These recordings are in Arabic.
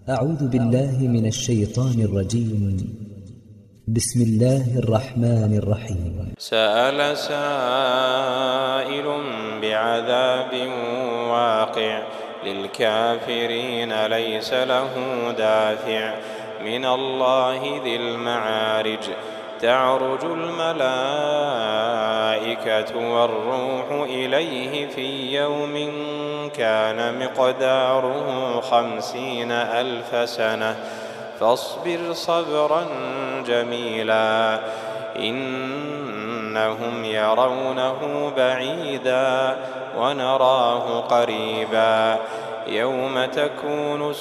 أعوذ بالله من الشيطان الرجيم. بسم الله الرحمن الرحيم. سأل سائل بعذاب واقع للكافرين ليس له دافع من الله ذي المعارج تعرج الملائكة والروح إليه في يوم كان مقداره 50,000 سنة فاصبر صبرا جميلا إنهم يرونه بعيدا ونراه قريبا يوم تكون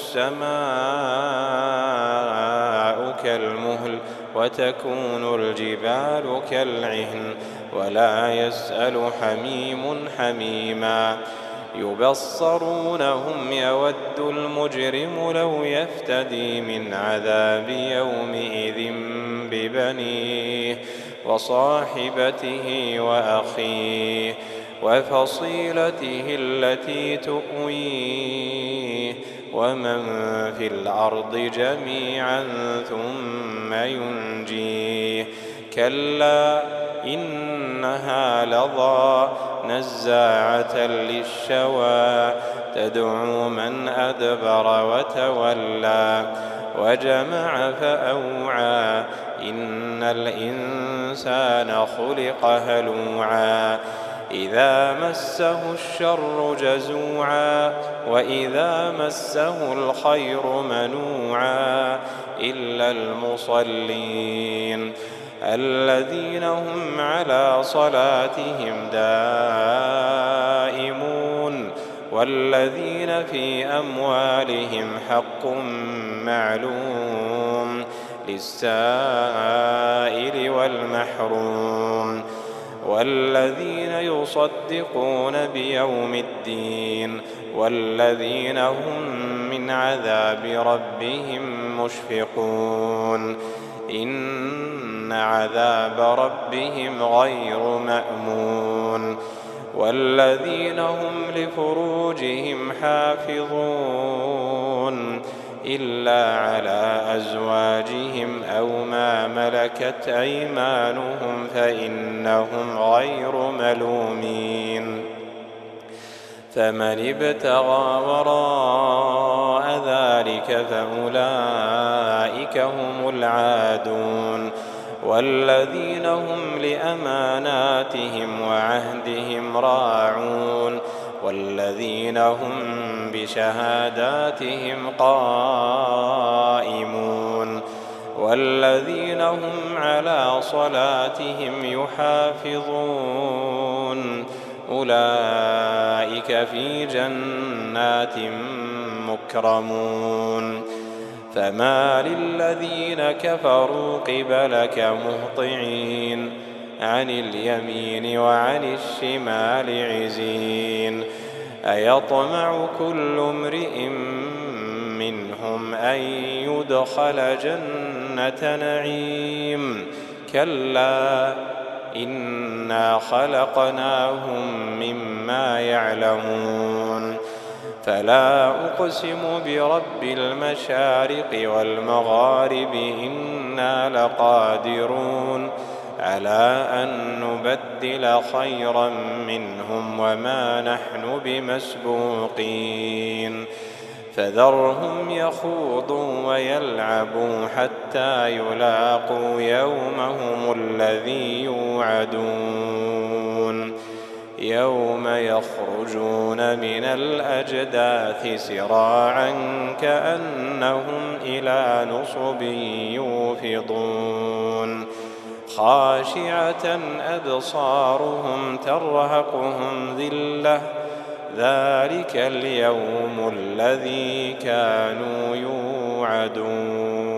السماء كالمهل وتكون الجبال كالعهن ولا يسأل حميم حميما يبصرونهم يود المجرم لو يفتدي من عذاب يومئذ ببنيه وصاحبته وأخيه وفصيلته التي تؤويه ومن في الأرض جميعا ثم ينجيه كلا إنها لظى نزاعة للشوى تدعو من أدبر وتولى وجمع فأوعى إن الإنسان خلق هلوعا إذا مسه الشر جزوعا وإذا مسه الخير منوعا إلا المصلين الذين هم على صلاتهم دائمون والذين في أموالهم حق معلوم للسائل والمحروم والذين يصدقون بيوم الدين والذين هم من عذاب ربهم مشفقون إن عذاب ربهم غير مأمون والذين هم لفروجهم حافظون إلا على أزواجهم أو ما ملكت أيمانهم فإنهم غير ملومين فمن ابتغى وراء ذلك فأولئك هم العادون والذين هم لأماناتهم وعهدهم راعون والذين هم بشهاداتهم قائمون والذين هم على صلاتهم يحافظون أولئك في جنات مكرمون فما للذين كفروا قبلك مهطعين عن اليمين وعن الشمال عزين أيطمع كل امرئ منهم أن يدخل جنة نعيم كلا إنا خلقناهم مما يعلمون فلا أقسم برب المشارق والمغارب إنا لقادرون على أن نبدل خيرا منهم وما نحن بمسبوقين فذرهم يخوضوا ويلعبوا حتى يلاقوا يومهم الذي يوعدون يوم يخرجون من الأجداث سراعا كأنهم إلى نصب يوفضون خاشعة أبصارهم ترهقهم ذلة ذلك اليوم الذي كانوا يوعدون